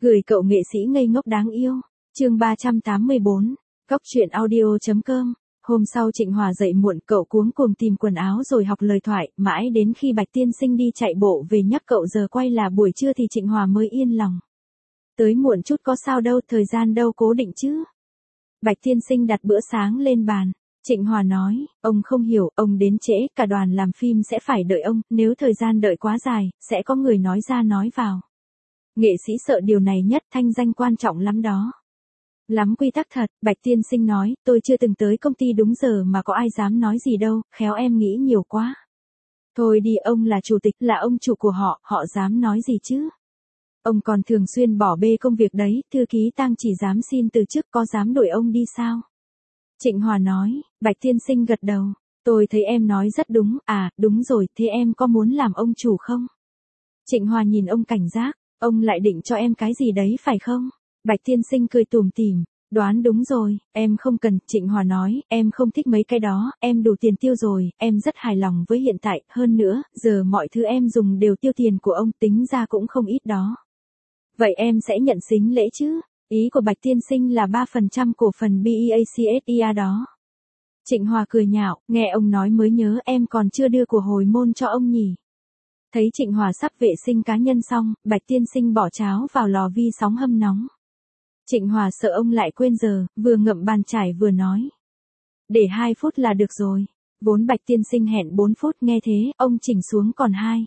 Gửi cậu nghệ sĩ ngây ngốc đáng yêu. Chương 384. Cóc truyện audio.com. Hôm sau Trịnh Hòa dậy muộn, cậu cuống cuồng tìm quần áo rồi học lời thoại, mãi đến khi Bạch Tiên Sinh đi chạy bộ về nhắc cậu giờ quay là buổi trưa thì Trịnh Hòa mới yên lòng. Tới muộn chút có sao đâu, thời gian đâu cố định chứ. Bạch Tiên Sinh đặt bữa sáng lên bàn. Trịnh Hòa nói, ông không hiểu, ông đến trễ, cả đoàn làm phim sẽ phải đợi ông, nếu thời gian đợi quá dài, sẽ có người nói ra nói vào. Nghệ sĩ sợ điều này nhất, thanh danh quan trọng lắm đó. Lắm quy tắc thật, Bạch Tiên Sinh nói, tôi chưa từng tới công ty đúng giờ mà có ai dám nói gì đâu, khéo em nghĩ nhiều quá. Thôi đi, ông là chủ tịch, là ông chủ của họ dám nói gì chứ? Ông còn thường xuyên bỏ bê công việc đấy, thư ký Tang chỉ dám xin từ chức, có dám đuổi ông đi sao? Trịnh Hòa nói. Bạch Tiên Sinh gật đầu. Tôi thấy em nói rất đúng, đúng rồi, thế em có muốn làm ông chủ không? Trịnh Hòa nhìn ông cảnh giác, ông lại định cho em cái gì đấy phải không? Bạch Tiên Sinh cười tủm tỉm, đoán đúng rồi, em không cần, Trịnh Hòa nói, em không thích mấy cái đó, em đủ tiền tiêu rồi, em rất hài lòng với hiện tại, hơn nữa, giờ mọi thứ em dùng đều tiêu tiền của ông, tính ra cũng không ít đó. Vậy em sẽ nhận sính lễ chứ? Ý của Bạch Tiên Sinh là 3% cổ phần BEACSIA đó. Trịnh Hòa cười nhạo, nghe ông nói mới nhớ em còn chưa đưa của hồi môn cho ông nhỉ. Thấy Trịnh Hòa sắp vệ sinh cá nhân xong, Bạch Tiên Sinh bỏ cháo vào lò vi sóng hâm nóng. Trịnh Hòa sợ ông lại quên giờ, vừa ngậm bàn chải vừa nói. Để 2 phút là được rồi. Vốn Bạch Tiên Sinh hẹn 4 phút, nghe thế, ông chỉnh xuống còn 2.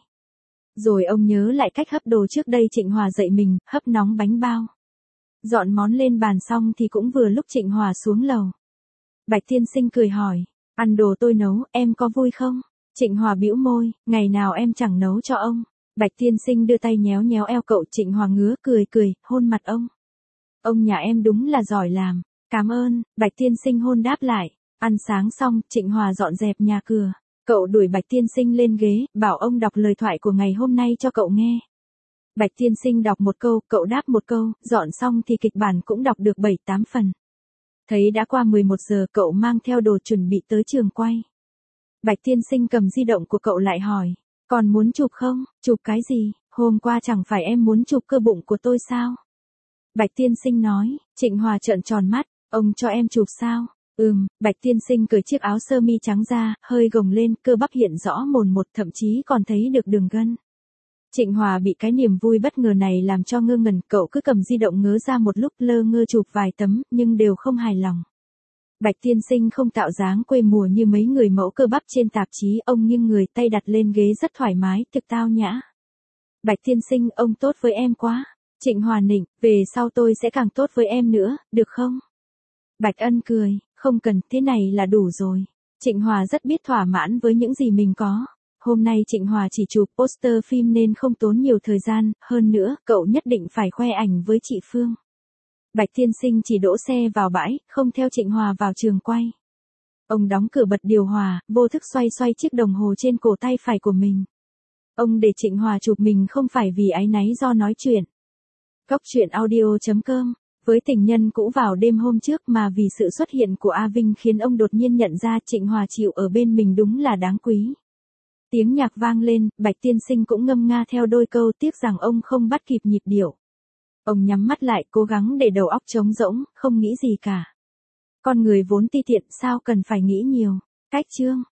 Rồi ông nhớ lại cách hấp đồ trước đây. Trịnh Hòa dạy mình, hấp nóng bánh bao. Dọn món lên bàn xong thì cũng vừa lúc Trịnh Hòa xuống lầu. Bạch Tiên Sinh cười hỏi, ăn đồ tôi nấu, em có vui không? Trịnh Hòa bĩu môi, ngày nào em chẳng nấu cho ông. Bạch Tiên Sinh đưa tay nhéo nhéo eo cậu. Trịnh Hòa ngứa, cười, hôn mặt ông. Ông nhà em đúng là giỏi làm, cảm ơn. Bạch Tiên Sinh hôn đáp lại. Ăn sáng xong, Trịnh Hòa dọn dẹp nhà cửa. Cậu đuổi Bạch Tiên Sinh lên ghế, bảo ông đọc lời thoại của ngày hôm nay cho cậu nghe. Bạch Tiên Sinh đọc một câu, cậu đáp một câu, dọn xong thì kịch bản cũng đọc được 7-8 phần. Thấy đã qua 11 giờ, cậu mang theo đồ chuẩn bị tới trường quay. Bạch Tiên Sinh cầm di động của cậu lại hỏi, còn muốn chụp không? Chụp cái gì? Hôm qua chẳng phải em muốn chụp cơ bụng của tôi sao? Bạch Tiên Sinh nói. Trịnh Hòa trợn tròn mắt, ông cho em chụp sao? Bạch Tiên Sinh cởi chiếc áo sơ mi trắng ra, hơi gồng lên, cơ bắp hiện rõ mồn một, thậm chí còn thấy được đường gân. Trịnh Hòa bị cái niềm vui bất ngờ này làm cho ngơ ngẩn, cậu cứ cầm di động ngớ ra một lúc, lơ ngơ chụp vài tấm, nhưng đều không hài lòng. Bạch Tiên Sinh không tạo dáng quê mùa như mấy người mẫu cơ bắp trên tạp chí, ông nghiêng người, tay đặt lên ghế rất thoải mái, thực tao nhã. Bạch Tiên Sinh, ông tốt với em quá. Trịnh Hòa nịnh, về sau tôi sẽ càng tốt với em nữa, được không? Bạch Ân cười, không cần, thế này là đủ rồi. Trịnh Hòa rất biết thỏa mãn với những gì mình có. Hôm nay Trịnh Hòa chỉ chụp poster phim nên không tốn nhiều thời gian, hơn nữa, cậu nhất định phải khoe ảnh với chị Phương. Bạch Tiên Sinh chỉ đỗ xe vào bãi, không theo Trịnh Hòa vào trường quay. Ông đóng cửa bật điều hòa, vô thức xoay chiếc đồng hồ trên cổ tay phải của mình. Ông để Trịnh Hòa chụp mình không phải vì áy náy do nói chuyện. Cóc truyện audio.com. Với tình nhân cũ vào đêm hôm trước mà vì sự xuất hiện của A Vinh khiến ông đột nhiên nhận ra Trịnh Hòa chịu ở bên mình đúng là đáng quý. Tiếng nhạc vang lên, Bạch Tiên Sinh cũng ngâm nga theo đôi câu, tiếc rằng ông không bắt kịp nhịp điệu. Ông nhắm mắt lại, cố gắng để đầu óc trống rỗng, không nghĩ gì cả. Con người vốn ti tiện, sao cần phải nghĩ nhiều. Cách chương.